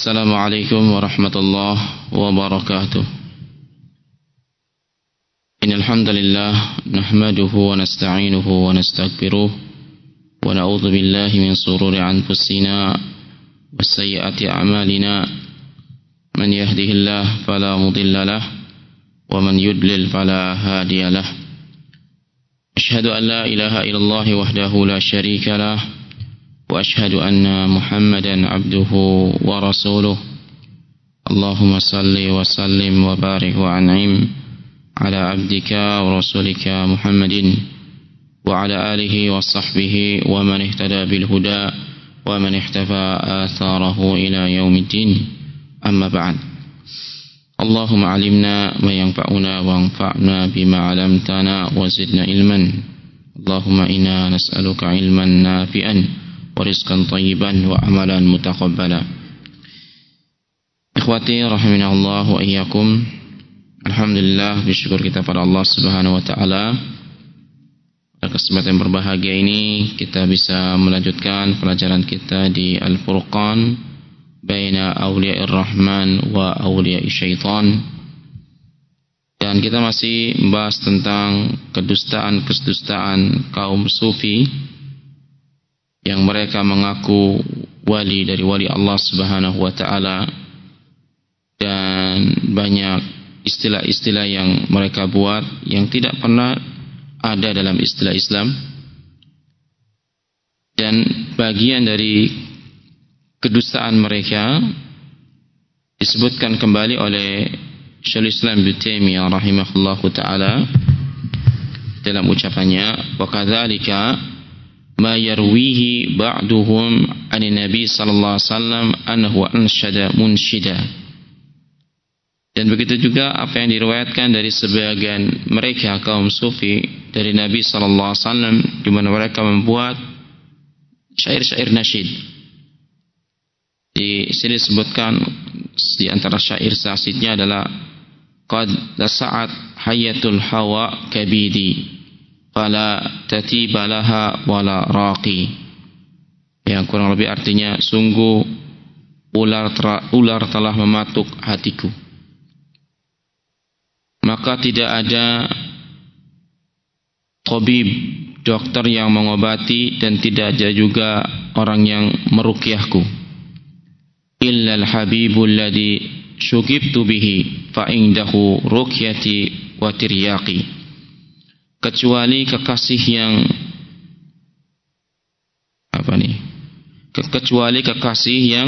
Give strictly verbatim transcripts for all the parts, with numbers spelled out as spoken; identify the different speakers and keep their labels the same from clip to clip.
Speaker 1: Assalamualaikum warahmatullahi wabarakatuh. Innal hamdalillah nahmaduhu wa nasta'inuhu wa nastaghfiruh wa na'udzu billahi min shururi anfusina wa sayyiati a'malina. Man yahdihillahu fala mudilla lahu wa man yudlil fala hadiya lahu. Asyhadu an la ilaha illallah wahdahu la syarika lahu wa ashhadu anna Muhammadan abduhu wa rasuluh. Allahumma salli wa sallim wa barik wa an'im ala abdika wa rasulika Muhammadin wa ala alihi wa sahbihi wa man ihtada bil huda wa man ihtafa atharahu ila yaumiddin. Amma ba'd. Allahumma alimna ma yanfa'una wa anfa'na bima 'allamtana wa zidna ilman. Allahumma inna nas'aluka ilman nafi'an wa rizqan thayyiban wa amalan mutaqabbala. Ikhwati rahimanallah wa iyyakum. Alhamdulillah, bersyukur kita pada Allah Subhanahu wa taala. Pada kesempatan berbahagia ini kita bisa melanjutkan pelajaran kita di Al-Furqan baina awliya'ir rahman wa awliya'i syaitan. Dan kita masih membahas tentang kedustaan-kedustaan kaum sufi yang mereka mengaku wali dari wali Allah Subhanahu wa taala, dan banyak istilah-istilah yang mereka buat yang tidak pernah ada dalam istilah Islam. Dan bagian dari kedustaan mereka disebutkan kembali oleh Syekhul Islam Ibnu Taimiyah rahimahullahu taala dalam ucapannya, wa kadzalika ma yarwihi ba'duhum 'ani Nabi sallallahu alaihi wasallam annahu ansyada munsyida. Dan begitu juga apa yang diriwayatkan dari sebagian mereka kaum sufi dari Nabi sallallahu alaihi wasallam, di mana mereka membuat syair-syair nasyid. Di sini disebutkan di antara syair nasyidnya adalah qad lasa'at hayatul hawa kabidi fala tatiba laha wala raqi, yang kurang lebih artinya sungguh ular tra, ular telah mematuk hatiku, maka tidak ada tabib, dokter yang mengobati, dan tidak ada juga orang yang meruqyahku. Illal habibul ladzi syukibtu bihi fa indahu ruqyati wa tiryaqi, kecuali kekasih yang apa nih? Kecuali kekasih yang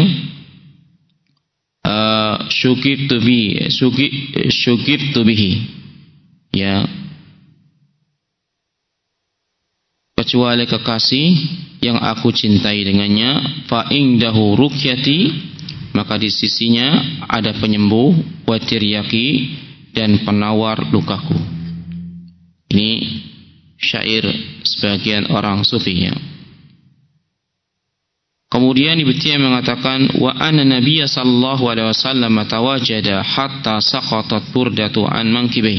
Speaker 1: uh, syukibtu bihi, syukibtu bihi, ya. Kecuali kekasih yang aku cintai dengannya, fa indahu ruqyati, maka di sisinya ada penyembuh, wa tiryaqi, dan penawar lukaku. Ini syair sebagian orang sufi, ya. Kemudian Ibnu Taimiyah mengatakan, wa anna Nabiy sallallahu alaihi wasallam tawajjada hatta saqatat burdatu an mankibai.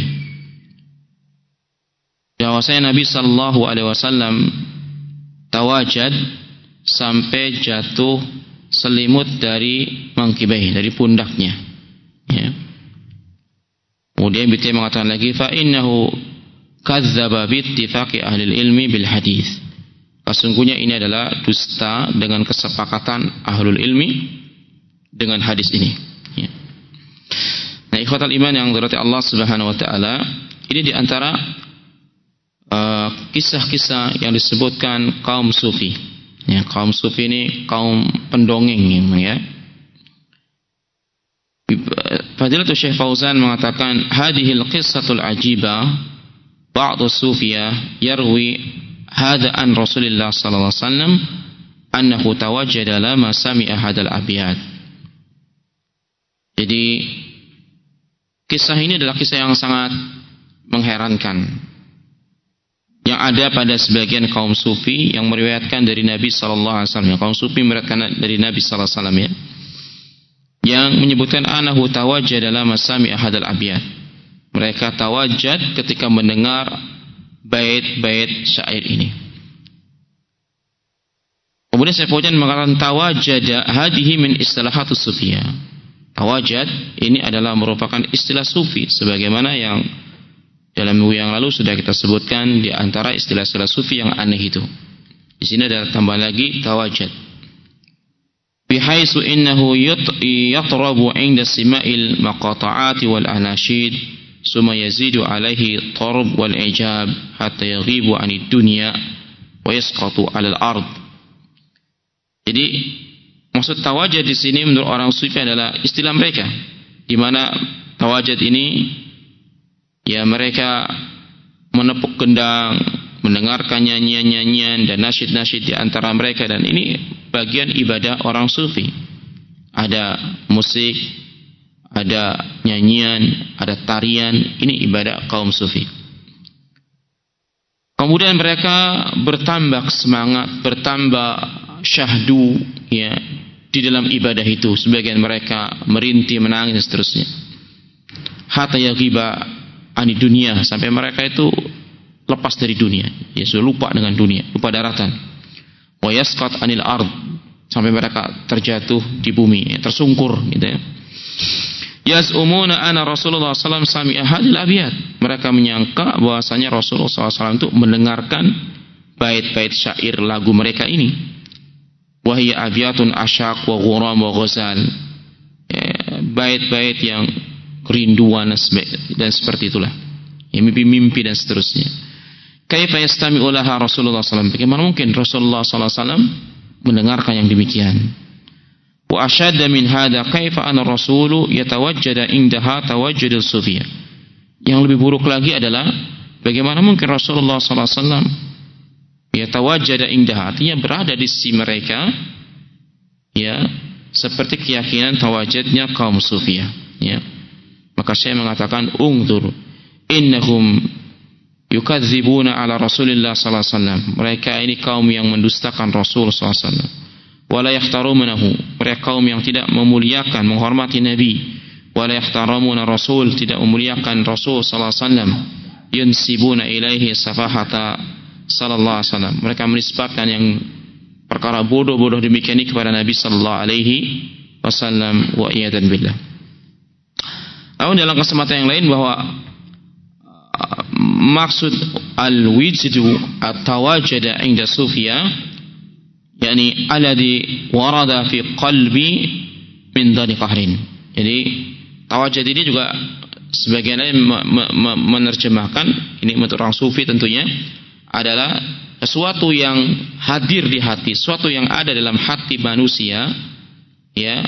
Speaker 1: Bahwasanya Nabi sallallahu alaihi wasallam tawajjad sampai jatuh selimut dari mankibai, dari pundaknya, ya. Kemudian Ibnu Taimiyah mengatakan lagi, fa innahu kadzdzaba bi ittifaqi ahli ilmi bil hadis. Sesungguhnya ini adalah dusta dengan kesepakatan ahlul ilmi dengan hadis ini, ya. Nah, ikhwatal iman yang dirahmati Allah Subhanahu wa taala, ini di antara uh, kisah-kisah yang disebutkan kaum sufi, ya. Kaum sufi ini kaum pendongeng, ya. Fadilatul Syekh Fauzan mengatakan, hadhil qissatul ajibah ba'du sufiyah yarwi hadha an Rasulillah sallallahu alaihi wasallam annahu tawajjada lama sami'a hadal abiyat. Jadi kisah ini adalah kisah yang sangat mengherankan yang ada pada sebagian kaum sufi yang meriwayatkan dari Nabi sallallahu alaihi wasallam. Kaum sufi meriwayatkan dari Nabi sallallahu alaihi wasallam, ya, yang menyebutkan annahu tawajjada lama sami'a hadal abiyat. Mereka tawajjad ketika mendengar bait-bait syair ini. Kemudian Syekh Fauzan mengatakan tawajjada hadhihi min istilahatus sufiyah. Tawajjad ini adalah merupakan istilah sufi sebagaimana yang dalam minggu yang lalu sudah kita sebutkan di antara istilah-istilah sufi yang aneh itu. Di sini ada tambah lagi tawajjad. Bihaisu innahu yatrabu 'inda sima'il maqata'ati wal anashid summa yazidu 'alaihi tarb wal ijab hatta yaghibu 'anid dunya wa yasqatu 'alal ard. Jadi maksud tawajjud di sini menurut orang sufi adalah istilah mereka, di mana tawajjud ini ya mereka menepuk gendang, mendengarkan nyanyian-nyanyian dan nasyid-nasyid di antara mereka, dan ini bagian ibadah orang sufi. Ada musik, ada nyanyian, ada tarian, ini ibadah kaum sufi. Kemudian mereka bertambah semangat, bertambah syahdu ya di dalam ibadah itu. Sebagian mereka merintih, menangis dan seterusnya. Hatta yaghiba ani dunia, sampai mereka itu lepas dari dunia, ya sudah lupa dengan dunia, lupa daratan. Wa yasqat anil ard, sampai mereka terjatuh di bumi, ya, tersungkur gitu ya. Yaz'umuna anna Rasulullah sallallahu alaihi wasallam sami'a hadil abiyat. Mereka menyangka bahwasanya Rasulullah sallallahu alaihi wasallam itu mendengarkan bait-bait syair lagu mereka ini. Wahia abiyatun asyaq wa ghuram wa ghazal, ya, bait-bait yang kerinduan dan seperti itulah, ya, mimpi-mimpi dan seterusnya. Kaifa yastami'u laha Rasulullah sallallahu alaihi wasallam? Bagaimana mungkin Rasulullah sallallahu alaihi wasallam mendengarkan yang demikian? Wa ashadda min hadha kaifa anna rasulu yatawajjada indaha tawajjudul sufiyah. Yang lebih buruk lagi adalah bagaimana mungkin Rasulullah sallallahu alaihi wasallam yatawajjada indaha, artinya berada di sisi mereka, ya, seperti keyakinan tawajjudnya kaum sufiyah, ya. Maka saya mengatakan ungdur innahum yukadzibuna ala Rasulillah sallallahu alaihi wasallam. Mereka ini kaum yang mendustakan Rasul sallallahu alaihi wasallam. Wala yahtarunahu, mereka kaum yang tidak memuliakan, menghormati Nabi. Wala yahtaramuna Rasul, tidak memuliakan Rasul sallallahu alaihi wasallam. Yunsibuna ilaihi safahata sallallahu alaihi wasallam. Mereka menisbatkan yang perkara bodoh-bodoh demikian ini kepada Nabi sallallahu alaihi wasallam wa iyadan billah. Namun dalam kesempatan yang lain bahwa uh, maksud al-wijdu at-tawajjada 'inda sufiyah yakni alladhi warada fi qalbi min dhani qahrin. Jadi tawajjud ini juga sebagian lain menerjemahkan ini menurut orang sufi tentunya adalah sesuatu yang hadir di hati, sesuatu yang ada dalam hati manusia, ya,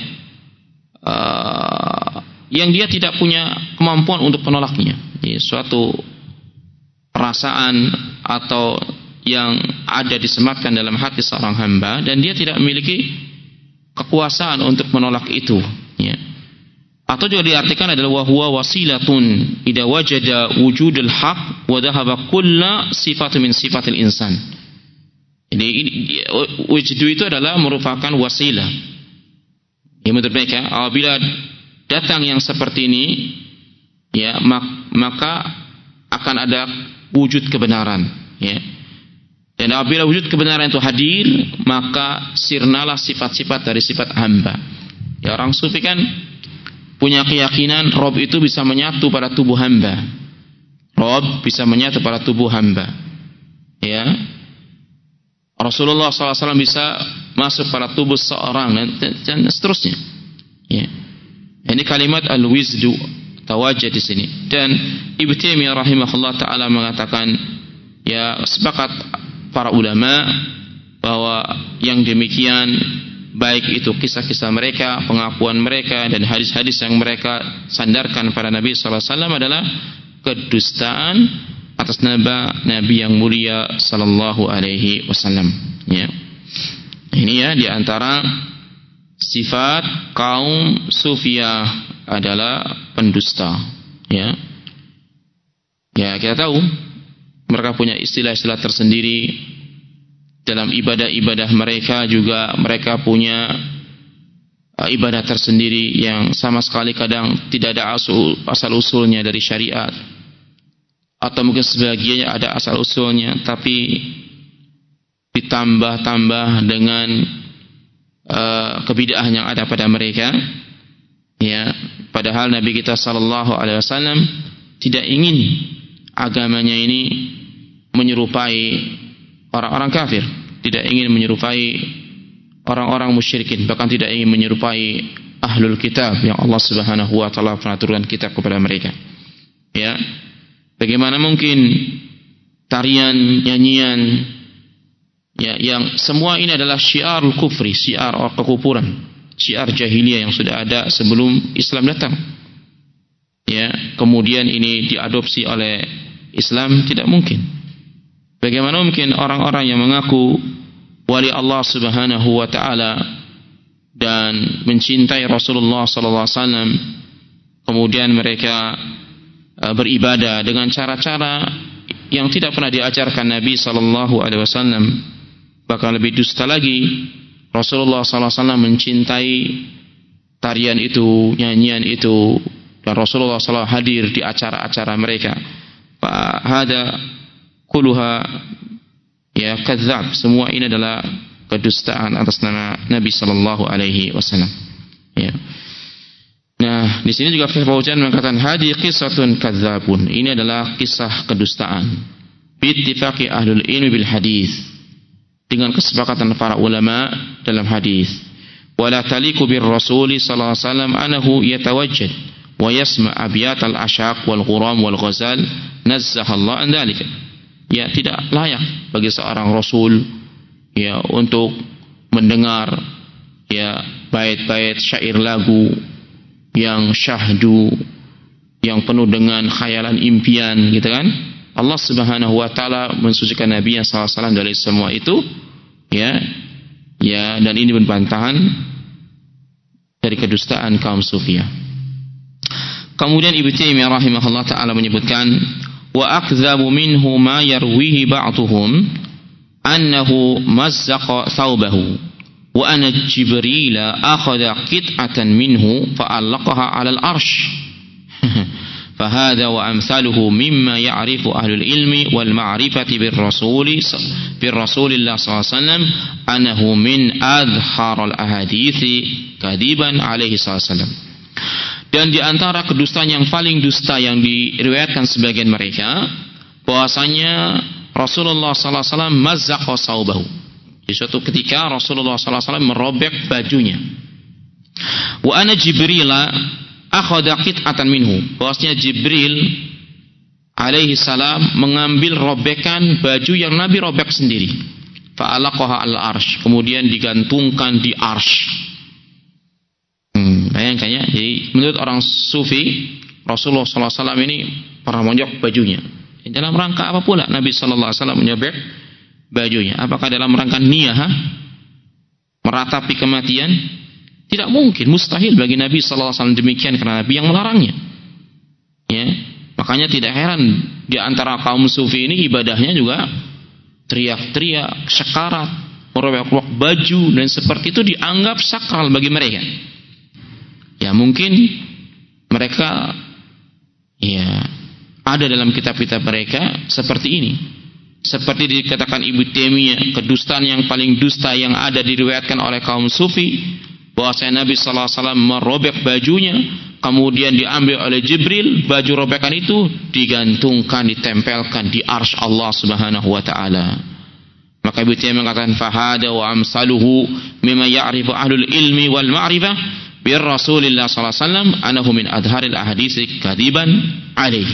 Speaker 1: uh, yang dia tidak punya kemampuan untuk menolaknya, ya, suatu perasaan atau yang ada disematkan dalam hati seorang hamba dan dia tidak memiliki kekuasaan untuk menolak itu, ya. Atau juga diartikan adalah wahwa wasilatun idza wajada wujudul haq wa dhahaba kullu sifat min sifatil insan. Jadi ini wujudu itu adalah merupakan wasilah. Ya, menurut mereka apabila datang yang seperti ini, ya, maka akan ada wujud kebenaran, ya. Dan apabila wujud kebenaran itu hadir, maka sirnalah sifat-sifat dari sifat hamba. Ya, orang sufi kan punya keyakinan Rob itu bisa menyatu pada tubuh hamba. Rob bisa menyatu pada tubuh hamba, ya. Rasulullah sallallahu alaihi wasallam bisa masuk pada tubuh seorang dan, dan seterusnya, ya. Ini kalimat al-wizdu tawajjud di sini. Dan Ibnu Taimiyah rahimahullah taala mengatakan, ya, sepakat para ulama bahwa yang demikian, baik itu kisah-kisah mereka, pengakuan mereka dan hadis-hadis yang mereka sandarkan pada Nabi sallallahu alaihi wasallam adalah kedustaan atas nama Nabi yang mulia sallallahu alaihi wasallam, ya. Ini ya di antara sifat kaum sufiyah adalah pendusta, ya. Ya, kita tahu mereka punya istilah-istilah tersendiri. Dalam ibadah-ibadah mereka juga mereka punya uh, ibadah tersendiri yang sama sekali kadang tidak ada asal, asal usulnya dari syariat, atau mungkin sebagiannya ada asal usulnya tapi ditambah-tambah dengan uh, kebid'ahan yang ada pada mereka. Ya, padahal Nabi kita sallallahu alaihi wasallam tidak ingin agamanya ini menyerupai orang-orang kafir, tidak ingin menyerupai orang-orang musyrikin, bahkan tidak ingin menyerupai ahlul kitab yang Allah Subhanahu wa taala pernah turunkan kitab kepada mereka. Ya. Bagaimana mungkin tarian, nyanyian, ya, yang semua ini adalah syiarul kufri, syiar kekufuran, syiar jahiliyah yang sudah ada sebelum Islam datang. Ya, kemudian ini diadopsi oleh Islam, tidak mungkin. Bagaimana mungkin orang-orang yang mengaku wali Allah Subhanahu wa taala dan mencintai Rasulullah sallallahu alaihi wasallam, kemudian mereka uh, beribadah dengan cara-cara yang tidak pernah diajarkan Nabi sallallahu alaihi wasallam. Bahkan lebih dusta lagi, Rasulullah sallallahu alaihi wasallam mencintai tarian itu, nyanyian itu, dan Rasulullah sallallahu alaihi wasallam hadir di acara-acara mereka. Fa hada kulluha ya kadzab. Semua ini adalah kedustaan atas nama Nabi sallallahu alaihi wasallam. Ya. Nah, di sini juga Syekh Fauzan mengatakan hadi qissatun kadzabun. Ini adalah kisah kedustaan. Bi ittifaqi ahlul ilmi bil hadis. Dengan kesepakatan para ulama dalam hadis. Wala taliqu bir Rasul sallallahu alaihi wasallam annahu yatawajjad wa yasma abyat al ashaq wal ghuram wal ghazal nazzaha Allah an dzalika. Ya, tidak layak bagi seorang rasul ya untuk mendengar ya bait-bait syair lagu yang syahdu, yang penuh dengan khayalan impian, gitu kan? Allah Subhanahu wa taala mensucikan Nabi sallallahu alaihi wasallam dari semua itu, ya. Ya, dan ini bantahan dari kedustaan kaum Sufiyah. Kemudian Ibnu Taimiyah rahimahullah taala menyebutkan wa akdzabu minhu ma yarwihi ba'dhum annahu mazzaqa thawbahu wa anna Jibril akhadha qit'atan minhu fa'allaqaha 'ala al-'arsh. فهذا وأمثاله مما يعرف أهل العلم والمعرفة بالرسول بالرسول الله صلى الله عليه وسلم أنه من أظهر الأحاديث كذبا عليه صلى الله عليه وسلم. Dan di antara kedustaan yang paling dusta yang diriwayatkan sebagian mereka, bahwasanya Rasulullah sallallahu alaihi wasallam mazzaqa saubahu. Di suatu ketika Rasulullah sallallahu alaihi wasallam merobek bajunya. Wa ana Jibril akhadha qit'atan minhu. Bahwasanya Jibril alaihi salam mengambil robekan baju yang Nabi robek sendiri. Fa alaqaha al-arsy. Kemudian digantungkan di arsy. Hmm, bayangkan ya. Jadi menurut orang sufi, Rasulullah sallallahu alaihi wasallam ini pernah menyobek bajunya. Dalam rangka apa pula Nabi sallallahu alaihi wasallam menyobek bajunya? Apakah dalam rangka niyah, meratapi kematian? Tidak mungkin, mustahil bagi Nabi sallallahu alaihi wasallam demikian, karena Nabi yang melarangnya. Ya, makanya tidak heran di antara kaum sufi ini ibadahnya juga teriak-teriak, sekarat, merobek-robek baju, dan seperti itu dianggap sakral bagi mereka. Ya, mungkin mereka ya ada dalam kitab-kitab mereka seperti ini. Seperti dikatakan Ibnu Taimiyah, kedustaan yang paling dusta yang ada diriwayatkan oleh kaum sufi, bahwasanya Nabi sallallahu alaihi wasallam merobek bajunya, kemudian diambil oleh Jibril, baju robekan itu digantungkan, ditempelkan di arsy Allah Subhanahu wa taala. Maka Ibnu Taimiyah mengatakan fahada wa amsaluhu mimma ya'rifu ahlul ilmi wal ma'rifah bir Rasulillah sallallahu alaihi wasallam anahu min adharil ahadits kadiban alaihi.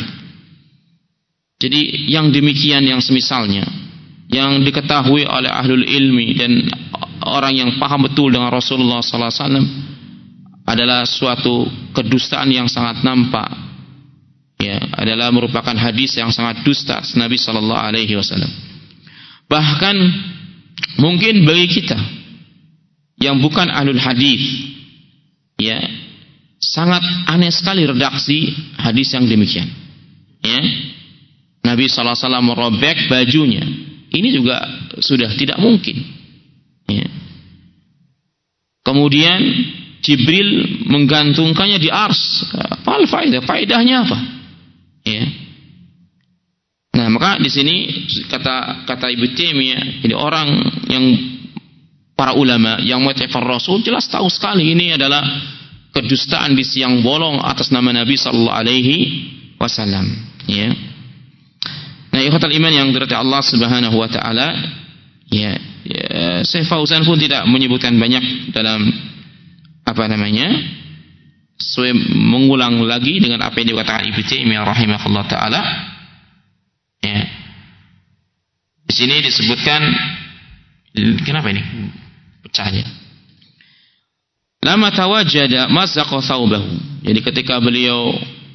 Speaker 1: Jadi yang demikian, yang semisalnya, yang diketahui oleh ahlul ilmi dan orang yang paham betul dengan Rasulullah sallallahu alaihi wasallam adalah suatu kedustaan yang sangat nampak. Ya, adalah merupakan hadis yang sangat dusta Nabi sallallahu alaihi wasallam. Bahkan mungkin bagi kita yang bukan ahlul hadis, ya, sangat aneh sekali redaksi hadis yang demikian. Ya, Nabi sallallahu alaihi wasallam merobek bajunya. Ini juga sudah tidak mungkin. Ya. Kemudian Jibril menggantungkannya di ars. Apa faedah? Faedahnya apa? Ya. Nah, maka Maka di sini kata kata Ibnu Taimiyah, jadi orang yang para ulama yang mengatakan Rasul jelas tahu sekali ini adalah kedustaan di siang bolong atas nama Nabi sallallahu alaihi wasallam, ya. Nah, ikhwatal iman yang dirahmati Allah Subhanahu wa taala, ya, ya Syekh Fauzan pun tidak menyebutkan banyak dalam apa namanya? Sesuai mengulang lagi dengan apa yang dikatakan Ibnu Taimiyah rahimahullah taala. Ya. Di sini disebutkan, kenapa ini pecahnya? Lama tawajjada mazzaqa thawbahu. Jadi ketika beliau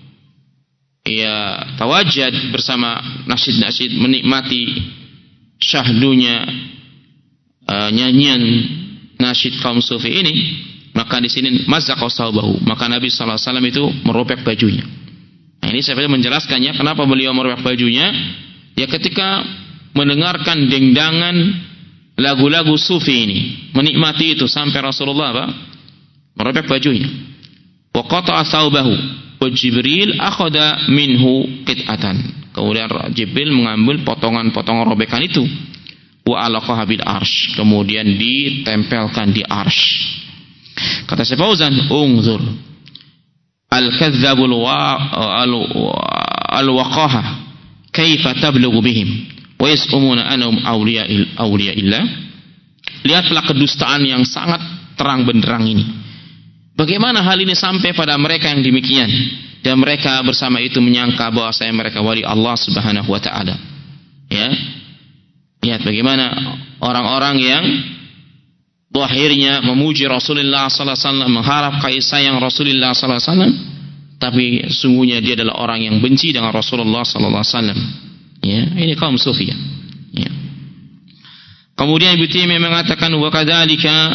Speaker 1: ya tawajjad bersama nasyid-nasyid, menikmati syahdunya uh, nyanyian nasyid kaum sufi ini, maka di sini mazzaqa thawbahu, maka Nabi sallallahu alaihi wasallam itu merobek bajunya. Nah, ini saya menjelaskannya kenapa beliau merobek bajunya. Ya ketika mendengarkan dengdangan lagu-lagu sufi ini, menikmati itu sampai Rasulullah apa? Merobek bajunya. Wa qata'a thawbahu wa Jibril akhadha minhu qit'atan. Kemudian Jibril mengambil potongan-potongan robekan itu. Wa alaqaha bil arsy. Kemudian ditempelkan di arsy. Kata Syekh Fauzan, "Unzur al-kadzdzabul al-waqaha kaifa tablughu bihim wa yas'umuna annahum awliya awliya illah." Lihatlah kedustaan yang sangat terang benderang ini. Bagaimana hal ini sampai pada mereka yang demikian, dan mereka bersama itu menyangka bahwasanya mereka wali Allah Subhanahu wa taala. Ya. Lihat bagaimana orang-orang yang akhirnya memuji Rasulullah sallallahu alaihi wasallam, mengharap kasih sayang Rasulullah sallallahu alaihi wasallam, tapi sungguhnya dia adalah orang yang benci dengan Rasulullah sallallahu alaihi wasallam. Ya, ini kaum sufi. Ya. Kemudian Ibnu Taimiyah mengatakan wa kadzalika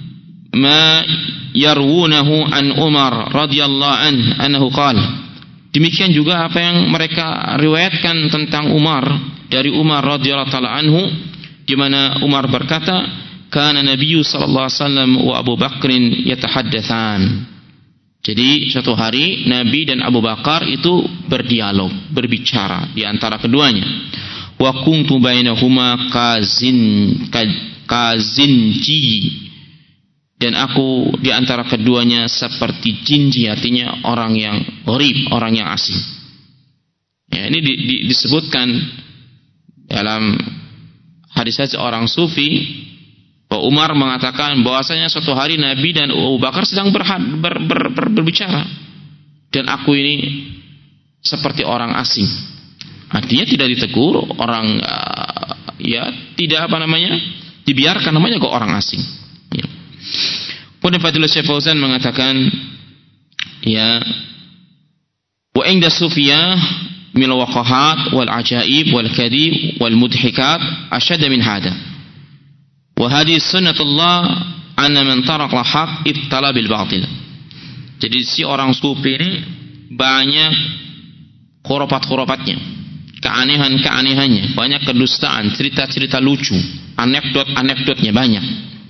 Speaker 1: ma yarwunahu an Umar radhiyallahu an annahu qala. Demikian juga apa yang mereka riwayatkan tentang Umar dari Umar radhiyallahu taala anhu, di mana Umar berkata, kana Nabi sallallahu alaihi wasallam wa Abu Bakrin yatahaddatsan. Jadi suatu hari Nabi dan Abu Bakar itu berdialog, berbicara di antara keduanya. Wa kuntu bainahuma kazin kazinji. Dan aku di antara keduanya seperti jinji, artinya orang yang gharib, orang yang asing. Ya, ini di, di, disebutkan dalam hadis seorang sufi bahwa Umar mengatakan bahwasanya suatu hari Nabi dan Abu Bakar sedang berhad, ber, ber, ber, berbicara, dan aku ini seperti orang asing. Artinya tidak ditegur orang, uh, ya tidak apa namanya, dibiarkan, namanya kok orang asing. Ya. Kemudian Fadilul Syekh Fauzan mengatakan, ya, wa inda sufiyah min waqahat wal ajaib wal kadhib wal mudhikat ashad min hada. Wa hadhihi sunnatullah anna man taraka haq ibtala bil batil. Jadi si orang sufi ini banyak khurafat-khurafatnya, keanehan-keanehannya, banyak kedustaan, cerita-cerita lucu, anekdot-anekdotnya banyak.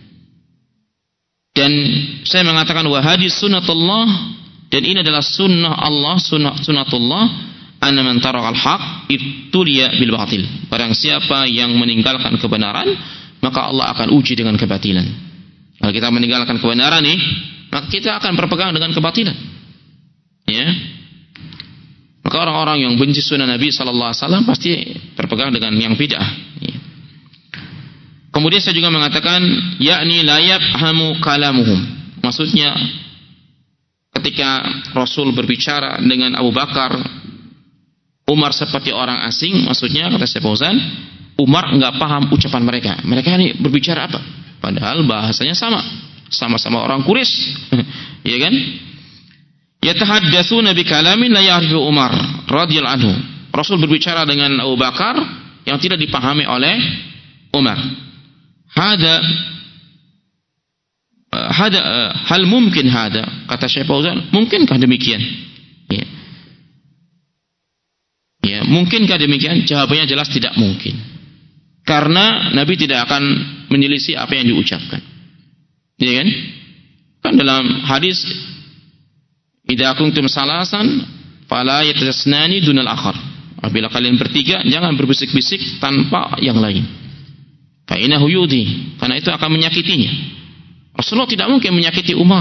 Speaker 1: Dan saya mengatakan wa hadhihi sunnatullah, dan ini adalah sunnah Allah, sunnah sunnatullah, anna man taraka al-haq ibtuliya bil batil. Barang siapa yang meninggalkan kebenaran, maka Allah akan uji dengan kebatilan. Kalau kita meninggalkan kebenaran nih, maka kita akan berpegang dengan kebatilan. Ya. Maka orang-orang yang benci sunnah Nabi sallallahu alaihi wasallam pasti berpegang dengan yang bid'ah. Ya. Kemudian saya juga mengatakan, yakni la yafhamu kalamuhum. Maksudnya ketika Rasul berbicara dengan Abu Bakar, Umar seperti orang asing, maksudnya kata Syekh Fauzan, Umar enggak paham ucapan mereka. Mereka ini berbicara apa? Padahal bahasanya sama. Sama-sama orang Quraisy. Ya kan? Yatahaddatsuna bi kalamin la ya'rifu Umar radhiyallahu anhu. Rasul berbicara dengan Abu Bakar yang tidak dipahami oleh Umar. Hada hada hal mungkin hada, kata Syekh Fauzan, mungkinkah demikian? Ya. Ya, mungkinkah demikian? Jawabannya jelas tidak mungkin. Karena Nabi tidak akan menyelisih apa yang diucapkan. Ya kan? Kan dalam hadis, idza kuntum salasan fala yatasnani dunal akhar. Apabila kalian bertiga, jangan berbisik-bisik tanpa yang lain. Fa innahu yudhi, karena itu akan menyakitinya. Rasulullah tidak mungkin menyakiti Umar.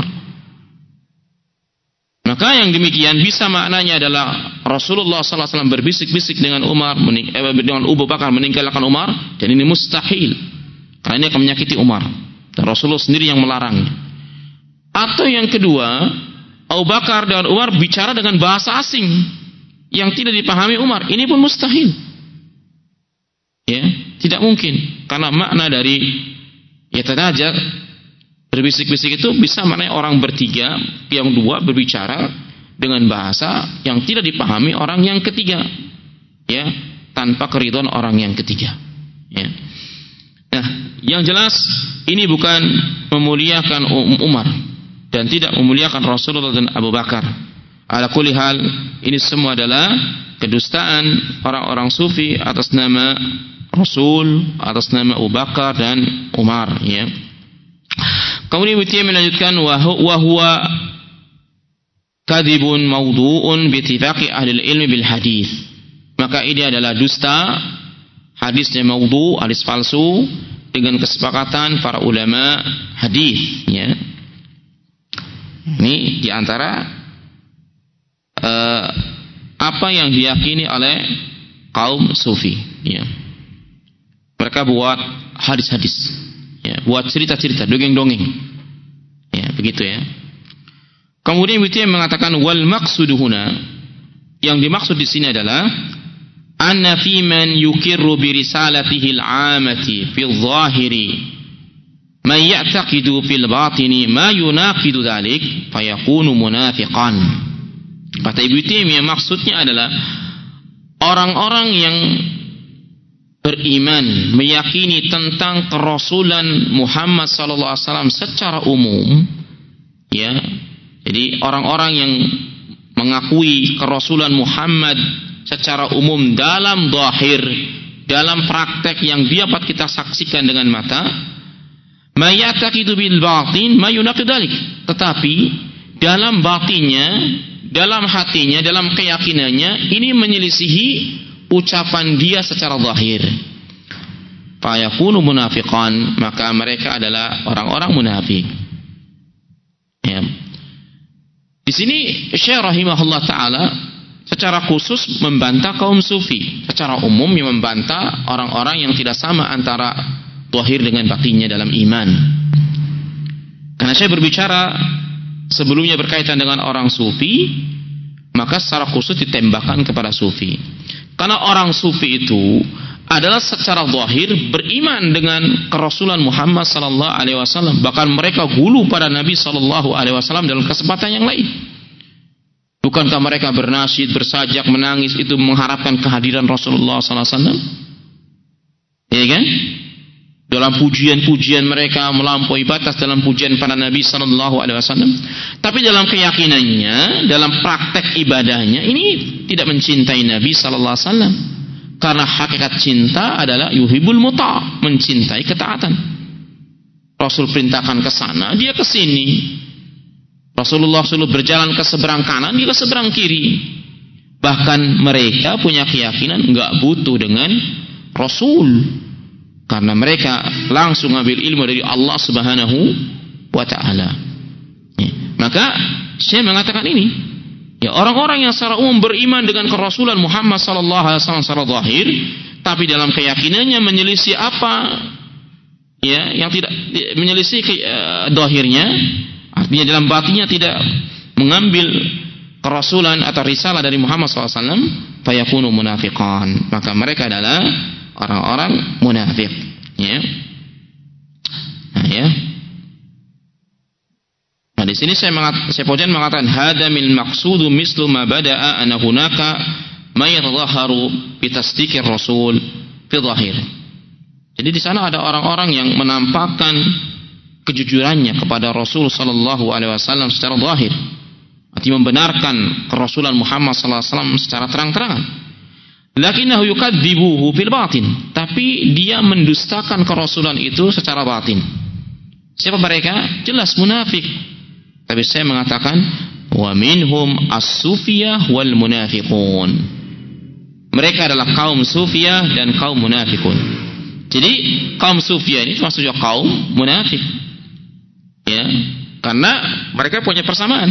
Speaker 1: Maka yang demikian bisa maknanya adalah Rasulullah sallallahu alaihi wasallam berbisik-bisik dengan Umar, mening- eh, dengan Abu Bakar meninggalkan Umar, dan ini mustahil. Karena ini akan menyakiti Umar. Dan Rasulullah sendiri yang melarangnya. Atau yang kedua, Abu Bakar dan Umar bicara dengan bahasa asing yang tidak dipahami Umar. Ini pun mustahil. Ya, tidak mungkin. Karena makna dari yatanajat, berbisik-bisik itu bisa maknanya orang bertiga, yang dua berbicara dengan bahasa yang tidak dipahami orang yang ketiga. Ya, tanpa keridhaan orang yang ketiga. Ya. Nah, yang jelas ini bukan memuliakan Umar dan tidak memuliakan Rasulullah dan Abu Bakar. Ala kulli hal, ini semua adalah kedustaan orang-orang sufi atas nama Rasul, atas nama Abu Bakar dan Umar, ya. Kemudian Ibnu melanjutkan wa huwa kadhibun mawdu'un bi ittifaqi ahli ilmi bil hadis. Maka ini adalah dusta, hadisnya maudhu, hadis palsu, dengan kesepakatan para ulama hadis, ya. Ini diantara uh, apa yang diyakini oleh kaum sufi, ya. Mereka buat hadis-hadis, ya, buat cerita-cerita, dongeng-dongeng, ya, begitu, ya. Kemudian Ibnu Taimiyah mengatakan wal maqsudu huna, yang dimaksud di sini adalah anna fi man yukirru bi risalatihi al-'amati fi adh-dhahiri man ya'taqidu fil batini ma yunaqidu dhalik fayakunu munafiqan. Kata Ibnu Taimiyah, maksudnya adalah orang-orang yang beriman, meyakini tentang kerasulan Muhammad sallallahu alaihi wasallam secara umum, ya. Jadi orang-orang yang mengakui kerasulan Muhammad secara umum dalam zahir, dalam praktek yang dapat kita saksikan dengan mata, mayataqidu bil batin mayunaqid dzalik, tetapi dalam batinnya, dalam hatinya, dalam keyakinannya ini menyelisihi ucapan dia secara zahir. Fayakunu munafiqan, maka mereka adalah orang-orang munafik. Ya. Di sini Syekh rahimahullah taala secara khusus membantah kaum sufi, secara umum yang membantah orang-orang yang tidak sama antara zahir dengan batinnya dalam iman. Karena saya berbicara sebelumnya berkaitan dengan orang sufi, maka secara khusus ditembakkan kepada sufi. Karena orang sufi itu adalah secara zahir beriman dengan kerasulan Muhammad sallallahu alaihi wasallam, bahkan mereka gulu pada Nabi sallallahu alaihi wasallam dalam kesempatan yang lain. Bukankah mereka bernasyid, bersajak, menangis itu mengharapkan kehadiran Rasulullah sallallahu alaihi wasallam? Ya kan? Dalam pujian-pujian mereka melampaui batas dalam pujian pada Nabi sallallahu alaihi wasallam. Tapi dalam keyakinannya, dalam praktek ibadahnya ini tidak mencintai Nabi sallallahu alaihi wasallam. Karena hakikat cinta adalah yuhibul muta', mencintai ketaatan. Rasul perintahkan ke sana, dia ke sini. Rasulullah suruh berjalan ke seberang kanan, dia ke seberang kiri. Bahkan mereka punya keyakinan enggak butuh dengan Rasul, karena mereka langsung ambil ilmu dari Allah Subhanahu wa taala. Ya. Maka saya mengatakan ini, ya, orang-orang yang secara umum beriman dengan kerasulan Muhammad sallallahu alaihi wasallam secara zahir, tapi dalam keyakinannya menyelisih apa, ya, yang tidak menyelisih uh, zahirnya, artinya dalam batinnya tidak mengambil kerasulan atau risalah dari Muhammad sallallahu alaihi wasallam, fayakunu munafiqan, maka mereka adalah orang-orang munafik, ya. Nah, ya. Nah, di sini saya mengat, saya pojan mengatakan hada min maqsudu mislu ma bada'a an hunaka ma yatadhahharu bi tasdiqir rasul fi dhahir. Jadi di sana ada orang-orang yang menampakkan kejujurannya kepada Rasul sallallahu alaihi wasallam secara zahir, artinya membenarkan kerasulan Muhammad sallallahu alaihi wasallam secara terang-terangan. Lakinnahu yukadzibuhu fil batin, tapi dia mendustakan kerasulan itu secara batin. Siapa mereka? Jelas munafik. Tapi saya mengatakan wa minhum as-sufiyah wal munafiqun. Mereka adalah kaum sufiyah dan kaum munafikun. Jadi kaum sufiyah ini maksudnya kaum munafik. Ya, karena mereka punya persamaan.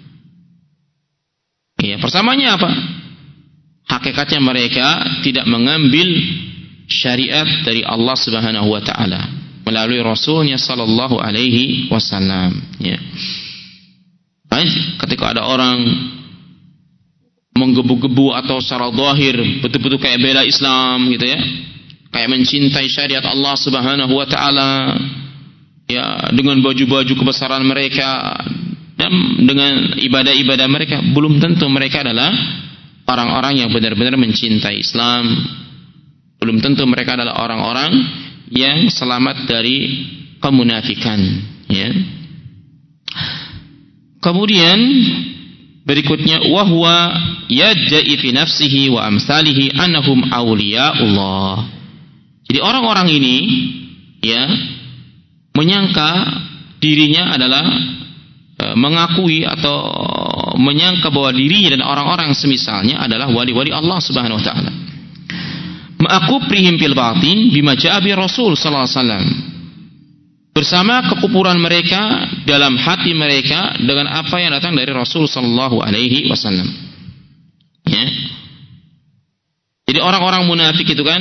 Speaker 1: Ya, persamaannya apa? Hakikatnya mereka tidak mengambil syariat dari Allah Subhanahu wa taala melalui Rasulnya sallallahu alaihi wasallam. Ya. Baik, ketika ada orang menggebu-gebu atau secara zahir betul-betul kayak bela Islam gitu ya, kayak mencintai syariat Allah Subhanahu wa taala ya, dengan baju-baju kebesaran mereka dan dengan ibadah-ibadah mereka, belum tentu mereka adalah orang-orang yang benar-benar mencintai Islam. Belum tentu mereka adalah orang-orang yang selamat dari kemunafikan ya. Kemudian berikutnya, wahwa yadja'i fi nafsihi wa amsalihi annahum awliyaullah. Jadi orang-orang ini ya menyangka dirinya adalah e, mengakui atau menyangka bahwa dirinya dan orang-orang semisalnya adalah wali-wali Allah Subhanahu wa taala. Ma'akuprihim fil batin bima ja'a bi Rasul sallallahu alaihi wasallam. Bersama kekufuran mereka dalam hati mereka dengan apa yang datang dari Rasul sallallahu alaihi wasallam. Ya. Jadi orang-orang munafik itu kan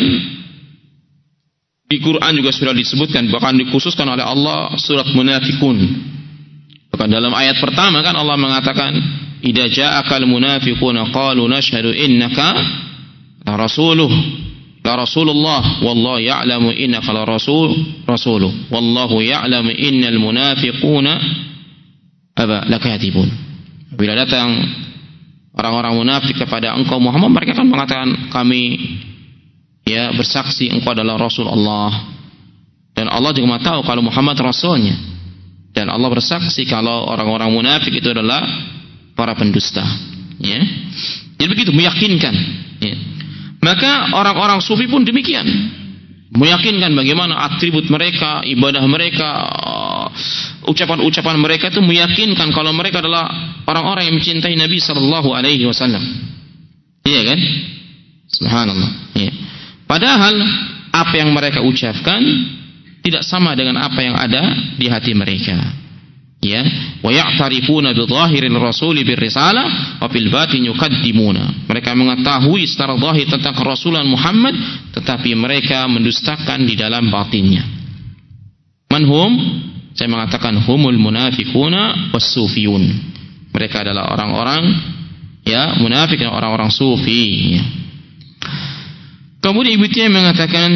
Speaker 1: di Quran juga sudah disebutkan, bahkan dikhususkan oleh Allah surat Munafikun. Bahkan dalam ayat pertama kan Allah mengatakan, "Idza ja'akal munafiquna qalu nashhadu innaka la rasuluh." La Rasulullah wallahu ya'lamu innaka la rasul rasuluh wallahu ya'lamu innal munafiquna aba lakatibun. Bila datang orang-orang munafik kepada engkau Muhammad, mereka akan mengatakan, kami ya bersaksi engkau adalah Rasul Allah, dan Allah juga tahu kalau Muhammad rasulnya, dan Allah bersaksi kalau orang-orang munafik itu adalah para pendusta ya. Jadi begitu, meyakinkan ya. Maka orang-orang sufi pun demikian, meyakinkan bagaimana atribut mereka, ibadah mereka, ucapan-ucapan mereka itu meyakinkan kalau mereka adalah orang-orang yang mencintai Nabi sallallahu alaihi wasallam. Iya kan? Subhanallah. Iya. Padahal apa yang mereka ucapkan tidak sama dengan apa yang ada di hati mereka. Ya, wa ya'tarifuna bi dhahiril rasuli bir risalah wa fil batin yuqaddimuna. Mereka mengetahui secara zahir tentang kerasulan Muhammad, tetapi mereka mendustakan di dalam batinnya. Manhum, saya mengatakan humul munafiquna was-sufiyun. Mereka adalah orang-orang ya munafik dan orang-orang sufi ya. Kemudian Ibnu Taimiyah mengatakan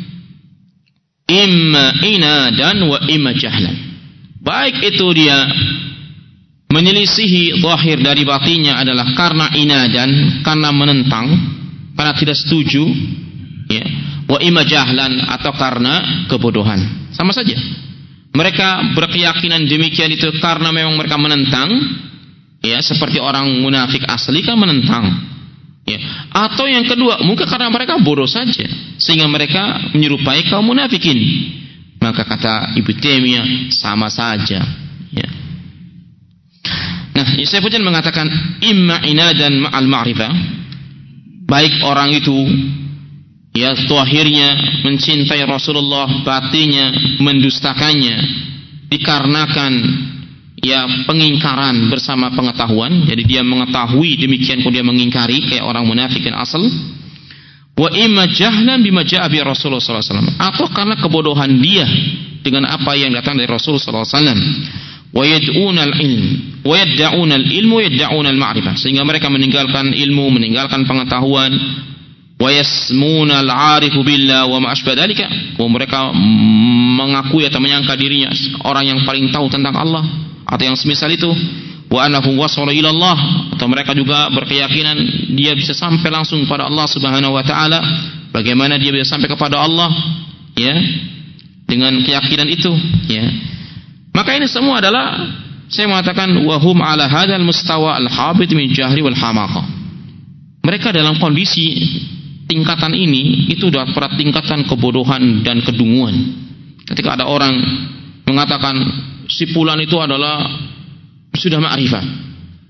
Speaker 1: imma inadan wa imma jahlan. Baik itu dia menyelisihi zahir dari batinnya adalah karena inadan, karena menentang, karena tidak setuju ya, wa imma jahlan, atau karena kebodohan. Sama saja. Mereka berkeyakinan demikian itu karena memang mereka menentang ya, seperti orang munafik asli kan menentang ya. Atau yang kedua, mungkin karena mereka bodoh saja sehingga mereka menyerupai kaum munafikin. Maka kata Ibnu Taimiyah sama saja ya. Nah, saya pun mengatakan imma inadan ma'al ma'rifah. Baik orang itu ya zahirnya mencintai Rasulullah, batinnya mendustakannya dikarenakan ya pengingkaran bersama pengetahuan. Jadi dia mengetahui demikian kok dia mengingkari kayak orang munafik yang asal. Wa imma jahlan bima ja'a bi Rasulullah sallallahu alaihi wasallam, atau karena kebodohan dia dengan apa yang datang dari Rasul sallallahu alaihi wasallam. Wa yad'una al-ilm wa yad'una al-ilm wa yad'una al-ma'rifah, sehingga mereka meninggalkan ilmu, meninggalkan pengetahuan. Wa yasmuna al-'arifu billah wa ma asbah dalika, mereka mengakui atau menyangka dirinya orang yang paling tahu tentang Allah atau yang semisal itu. Wa annahu wasala ila Allah, atau mereka juga berkeyakinan dia bisa sampai langsung kepada Allah Subhanahu wa taala. Bagaimana dia bisa sampai kepada Allah ya, dengan keyakinan itu ya. Maka ini semua adalah, saya mengatakan wahum ala hadzal mustawa al-habit min jahri wal hamaqah. Mereka dalam kondisi tingkatan ini itu sudah pada tingkatan kebodohan dan kedunguan. Ketika ada orang mengatakan si fulan itu adalah sudah ma'rifah,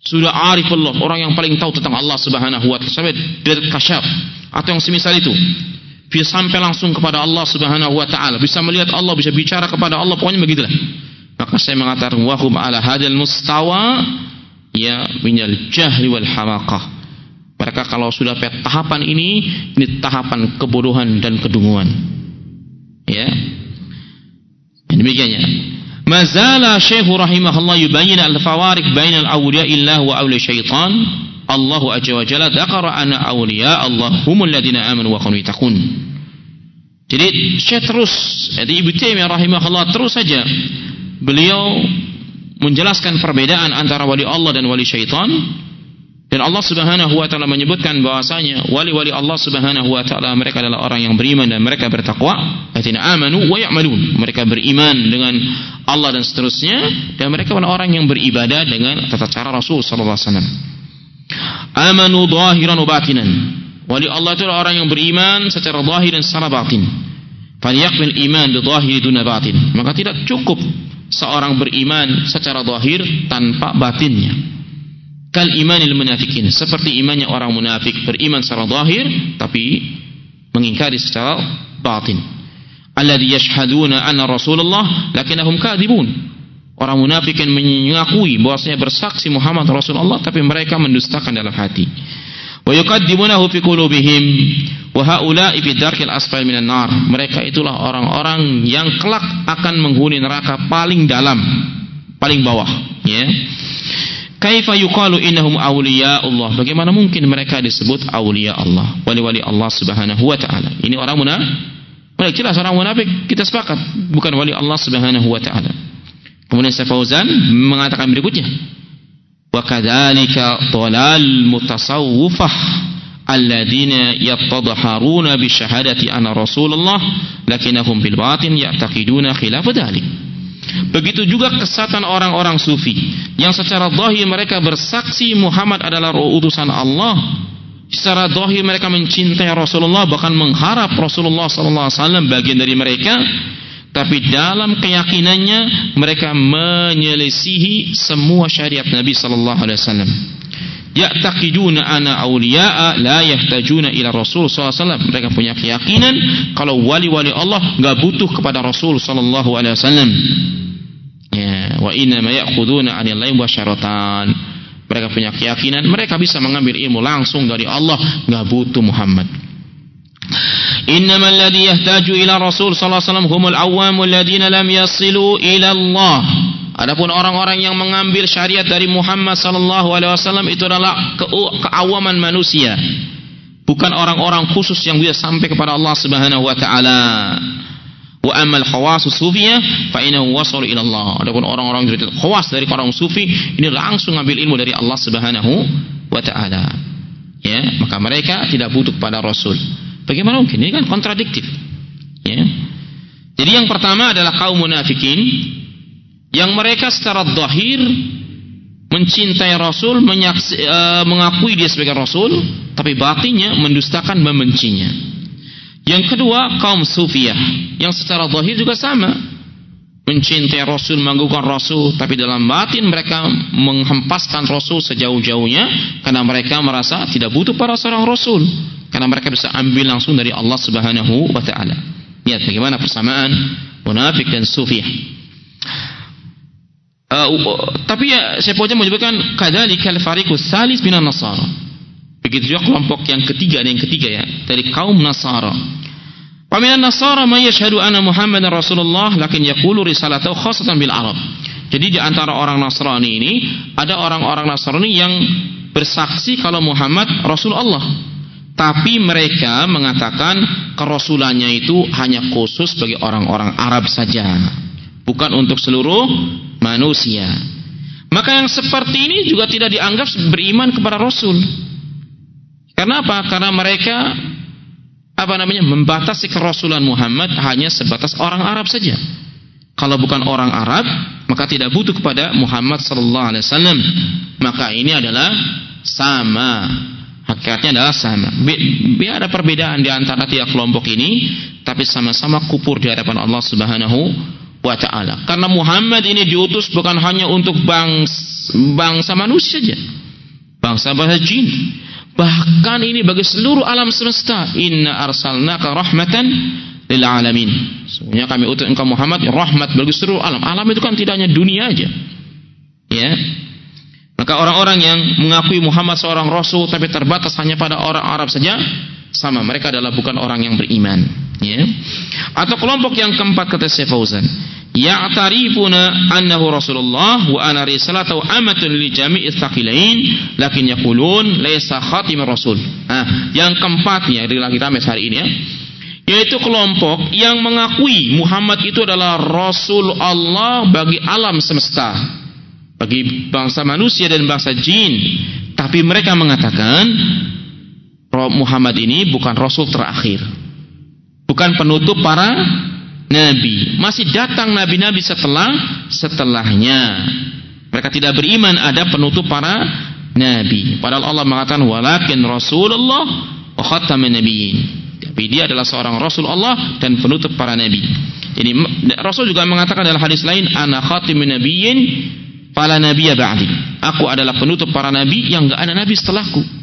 Speaker 1: sudah arifullah, orang yang paling tahu tentang Allah Subhanahu wa taala, sampai derajat kasyaf atau yang semisal itu, bisa sampai langsung kepada Allah Subhanahu wa taala, bisa melihat Allah, bisa bicara kepada Allah, pokoknya begitulah. Maka saya mengatakan wahum ala hadzal mustawa ya minal jahli wal hamaqah. Mereka kalau sudah pada tahapan ini, ini tahapan kebodohan dan kedunguan. Ya. Demikiannya. Mazala Syekh rahimahullah yubayyin al-fawariq bainal awliya illah wa awliya syaitan. Allahu azza wa jalla dzakara anna awliya Allah humul ladzina amanu wa kanu yattaqun. Jadi Syekh terus, jadi Ibnu Taimiyah rahimahullah terus saja beliau menjelaskan perbedaan antara wali Allah dan wali syaitan. Dan Allah Subhanahu wa taala menyebutkan bahwasanya wali-wali Allah Subhanahu wa taala mereka adalah orang yang beriman dan mereka bertakwa, alladzina amanu wa ya'malun. Mereka beriman dengan Allah dan seterusnya, dan mereka adalah orang yang beribadah dengan tata cara Rasul sallallahu alaihi wasallam. Amanu zahiran wa batinan. Wali Allah itu adalah orang yang beriman secara zahir dan secara batin. Falyaqbil iman bi zahiri duna batin. Maka tidak cukup seorang beriman secara zahir tanpa batinnya. Kal imanil munafikin, seperti imannya orang munafik, beriman secara zahir tapi mengingkari secara batin. Alladzi yashhaduna anna Rasulullah lakinnahum kadhibun. Orang munafik yang mengakui bahwasanya bersaksi Muhammad Rasulullah tapi mereka mendustakan dalam hati. Wa yuqaddimunahu fi qulubihim wa haula'i fi darkil asfal minan nar. Mereka itulah orang-orang yang kelak akan menghuni neraka paling dalam, paling bawah, ya. Kaifa yuqalu innahum awliya Allah? Bagaimana mungkin mereka disebut awliya Allah, wali-wali Allah Subhanahu wa taala? Ini orang munafik. Jelas orang munafik, kita sepakat, bukan wali Allah Subhanahu wa taala. Kemudian Syekh Fauzan mengatakan berikutnya, wa kadzalika dhalal mutasawwifah alladzina yattadharuna bi syahadati anna Rasulullah lakinnahum bil batin ya'taqiduna khilaf dzalik. Begitu juga kesatan orang-orang sufi yang secara zahir mereka bersaksi Muhammad adalah utusan Allah. Secara zahir mereka mencintai Rasulullah, bahkan mengharap Rasulullah sallallahu alaihi wasallam bagian dari mereka, tapi dalam keyakinannya mereka menyelisihi semua syariat Nabi sallallahu alaihi wasallam. Ya'taqiduna ana awliya'a la yahtajuna ila Rasul sallallahu alaihi wasallam. Mereka punya keyakinan kalau wali-wali Allah enggak butuh kepada Rasul sallallahu alaihi wasallam. Ya, wa inna ma ya'khuduna 'anil lahi wa syaratan. Mereka punya keyakinan mereka bisa mengambil ilmu langsung dari Allah, enggak butuh Muhammad. Innamal ladzi yahtaju ila Rasul sallallahu alaihi wasallam humul awwamul ladzina lam yasilu ila Allah. Adapun orang-orang yang mengambil syariat dari Muhammad sallallahu alaihi wasallam itu adalah ke keawaman manusia, bukan orang-orang khusus yang bisa sampai kepada Allah Subhanahu wa taala. Wa amal khawas sufiyah fa innahu wasalu ila Allah. Adapun orang-orang yang khawas dari orang sufi ini langsung ambil ilmu dari Allah Subhanahu wa taala. Ya, maka mereka tidak butuh kepada Rasul. Bagaimana mungkin? Ini kan kontradiktif. Ya. Jadi yang pertama adalah kaum munafikin yang mereka secara zahir mencintai Rasul, menyaksi, uh, mengakui dia sebagai Rasul, tapi batinnya mendustakan, membencinya. Yang kedua kaum sufiyah yang secara zahir juga sama, mencintai Rasul, mengagungkan Rasul, tapi dalam batin mereka menghempaskan Rasul sejauh-jauhnya karena mereka merasa tidak butuh pada seorang Rasul, karena mereka bisa ambil langsung dari Allah Subhanahu wa taala. Lihat bagaimana persamaan munafik dan sufiyah. Uh, uh, tapi ya, saya pun menyebutkan kadzalikal fariqus salis minan nasara. Begitu juga kelompok yang ketiga dan yang ketiga ya, dari kaum Nasara. Wa minan nasara may yashhadu anna Muhammadar Rasulullah lakin yaqulu risalatahu khassatan bil Arab. Jadi di antara orang Nasrani ini ada orang-orang Nasrani yang bersaksi kalau Muhammad Rasul Allah, tapi mereka mengatakan kerasulannya itu hanya khusus bagi orang-orang Arab saja, bukan untuk seluruh manusia. Maka yang seperti ini juga tidak dianggap beriman kepada Rasul. Karena apa? Karena mereka apa namanya membatasi kerasulan Muhammad hanya sebatas orang Arab saja. Kalau bukan orang Arab, maka tidak butuh kepada Muhammad sallallahu alaihi wasallam. Maka ini adalah sama. Hakikatnya adalah sama. Biar ada perbedaan di antara tiga kelompok ini, tapi sama-sama kufur di hadapan Allah Subhanahu wa taala. Karena Muhammad ini diutus bukan hanya untuk bangsa bangsa manusia saja, bangsa-bangsa jin, bahkan ini bagi seluruh alam semesta. Inna arsalnaka rahmatan lil alamin. Sebenarnya kami utus engkau Muhammad rahmat bagi seluruh alam. Alam itu kan tidak hanya dunia aja. Ya. Maka orang-orang yang mengakui Muhammad seorang rasul tapi terbatas hanya pada orang Arab saja, sama, mereka adalah bukan orang yang beriman, ya. Atau kelompok yang keempat kata Syekh Fauzan, ya'tarifuna annahu Rasulullah wa ana risalatu amatun li jami'i tsaqilain lakin yaqulun laisa khatimur rasul. Nah, yang keempat ya, lagi ramai hari ini ya, yaitu kelompok yang mengakui Muhammad itu adalah Rasul Allah bagi alam semesta, bagi bangsa manusia dan bangsa jin, tapi mereka mengatakan Muhammad ini bukan Rasul terakhir, bukan penutup para nabi, masih datang nabi-nabi setelah setelahnya. Mereka tidak beriman ada penutup para nabi. Padahal Allah mengatakan walakin Rasulullah wa khataman nabiyyin. Tapi dia adalah seorang Rasul Allah dan penutup para nabi. Jadi Rasul juga mengatakan dalam hadis lain, ana khatimun nabiyyin fala nabiyya ba'di. Aku adalah penutup para nabi yang enggak ada nabi setelahku.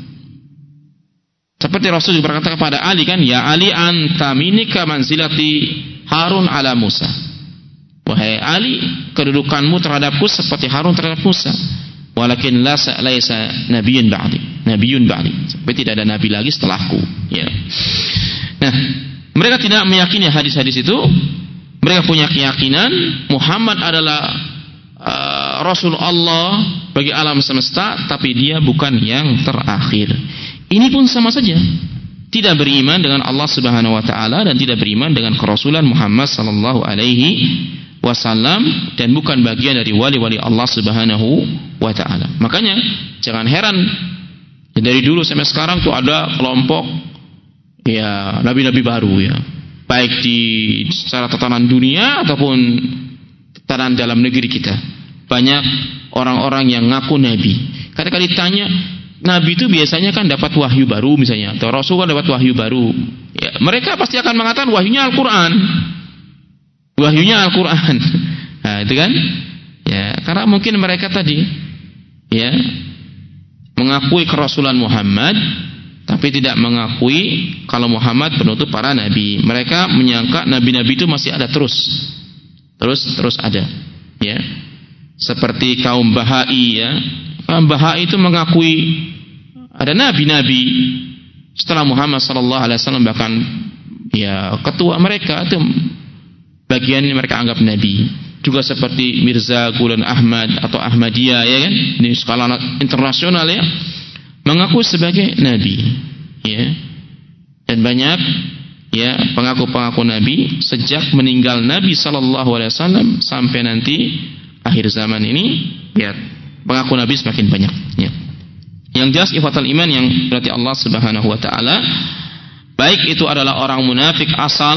Speaker 1: Seperti Rasul juga berkata kepada Ali kan, ya Ali anta minika manzilati Harun ala Musa. Wahai Ali, kedudukanmu terhadapku seperti Harun terhadap Musa. Walakin la laisa nabiyyun ba'di. Nabiyyun ba'di. Seperti tidak ada nabi lagi setelahku, ya. Nah, mereka tidak meyakini hadis-hadis itu. Mereka punya keyakinan Muhammad adalah uh, Rasul Allah bagi alam semesta, tapi dia bukan yang terakhir. Ini pun sama saja, tidak beriman dengan Allah Subhanahu wa taala dan tidak beriman dengan kerasulan Muhammad sallallahu alaihi wasallam dan bukan bagian dari wali-wali Allah Subhanahu wa taala. Makanya jangan heran dari dulu sampai sekarang tuh ada kelompok ya nabi-nabi baru ya, baik di secara tatanan dunia ataupun tatanan dalam negeri kita. Banyak orang-orang yang ngaku nabi. Ketika ditanya, nabi itu biasanya kan dapat wahyu baru misalnya, atau Rasul kan dapat wahyu baru. Ya, mereka pasti akan mengatakan wahyunya Al-Quran, wahyunya Al-Quran. Nah, itu kan, ya karena mungkin mereka tadi, ya mengakui kerasulan Muhammad, tapi tidak mengakui kalau Muhammad penutup para nabi. Mereka menyangka nabi-nabi itu masih ada terus, terus terus ada. Ya, seperti kaum Bahai ya. Bahai itu mengakui ada nabi-nabi setelah Muhammad sallallahu alaihi wasallam, bahkan ya ketua mereka itu bagian mereka anggap nabi. Juga seperti Mirza Ghulam Ahmad atau Ahmadiyah ya kan, ini skala internasional ya, mengaku sebagai nabi ya. Dan banyak ya pengaku-pengaku nabi sejak meninggal Nabi sallallahu alaihi wasallam sampai nanti akhir zaman ini ya, pengaku nabi semakin banyak ya. Yang jelas ikhwatal iman yang berarti Allah Subhanahu wa taala, baik itu adalah orang munafik asal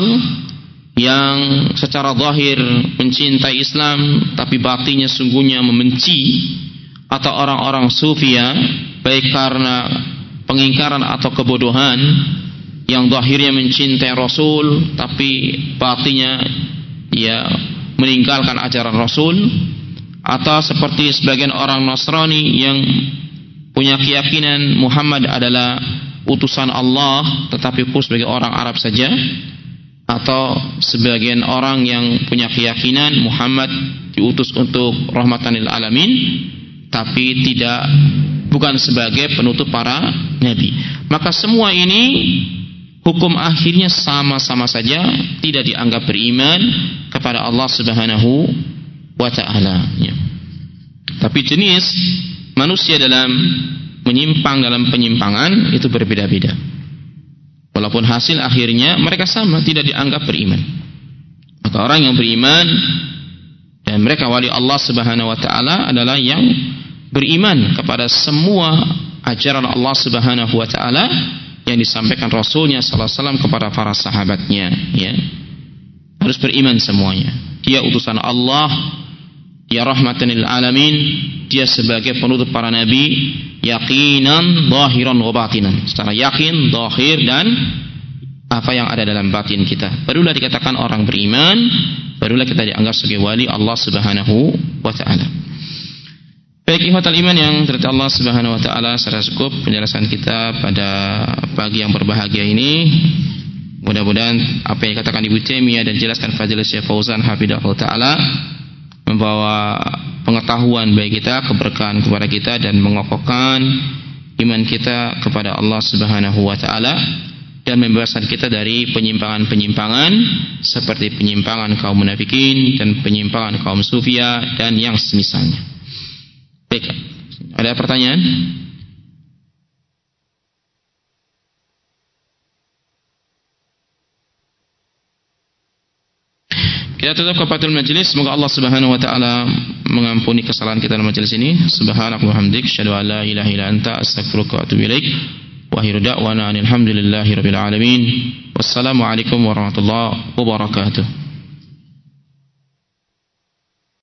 Speaker 1: yang secara zahir mencintai Islam tapi batinnya sungguhnya membenci, atau orang-orang sufia baik karena pengingkaran atau kebodohan yang zahirnya mencintai Rasul tapi batinnya ya meninggalkan ajaran Rasul, atau seperti sebagian orang Nasrani yang punya keyakinan Muhammad adalah utusan Allah tetapi khusus bagi orang Arab saja, atau sebagian orang yang punya keyakinan Muhammad diutus untuk rahmatan lil alamin tapi tidak, bukan sebagai penutup para nabi. Maka semua ini hukum akhirnya sama-sama saja, tidak dianggap beriman kepada Allah Subhanahu wa ta'ala ya. Tapi jenis manusia dalam menyimpang dalam penyimpangan itu berbeda-beda, walaupun hasil akhirnya mereka sama, tidak dianggap beriman. Maka orang yang beriman dan mereka wali Allah Subhanahu wa ta'ala adalah yang beriman kepada semua ajaran Allah Subhanahu wa ta'ala yang disampaikan Rasulnya sallallahu alaihi wasallam kepada para sahabatnya ya. Harus beriman semuanya. Dia utusan Allah, dia rahmatan lil alamin, dia sebagai penutup para nabi, yaqinan zahiran wa batinan, secara yakin, zahir dan apa yang ada dalam batin kita. Barulah dikatakan orang beriman, barulah kita dianggap sebagai wali Allah Subhanahu wa ta'ala. Baik ikhwatal iman yang dirahmati Allah Subhanahu wa taala, secara cukup penjelasan kita pada pagi yang berbahagia ini. Mudah-mudahan apa yang dikatakan Ibnu Taimiyah dan jelaskan Fadilah Syekh Fauzan hafizahullah taala membawa pengetahuan bagi kita, keberkahan kepada kita, dan mengokohkan iman kita kepada Allah Subhanahu wa taala, dan membebaskan kita dari penyimpangan-penyimpangan seperti penyimpangan kaum munafikin dan penyimpangan kaum sufia dan yang semisalnya. Baik, ada pertanyaan? Kita tutup kafatul majlis. Semoga Allah Subhanahu wa taala mengampuni kesalahan kita dalam majlis ini. Subhanaka wa hamdik, asyhadu an la ilaha illa anta, astaghfiruka wa atubu ilaik. Wa akhiru da'wana alhamdulillahi rabbil alamin. Wassalamu alaikum warahmatullahi wabarakatuh.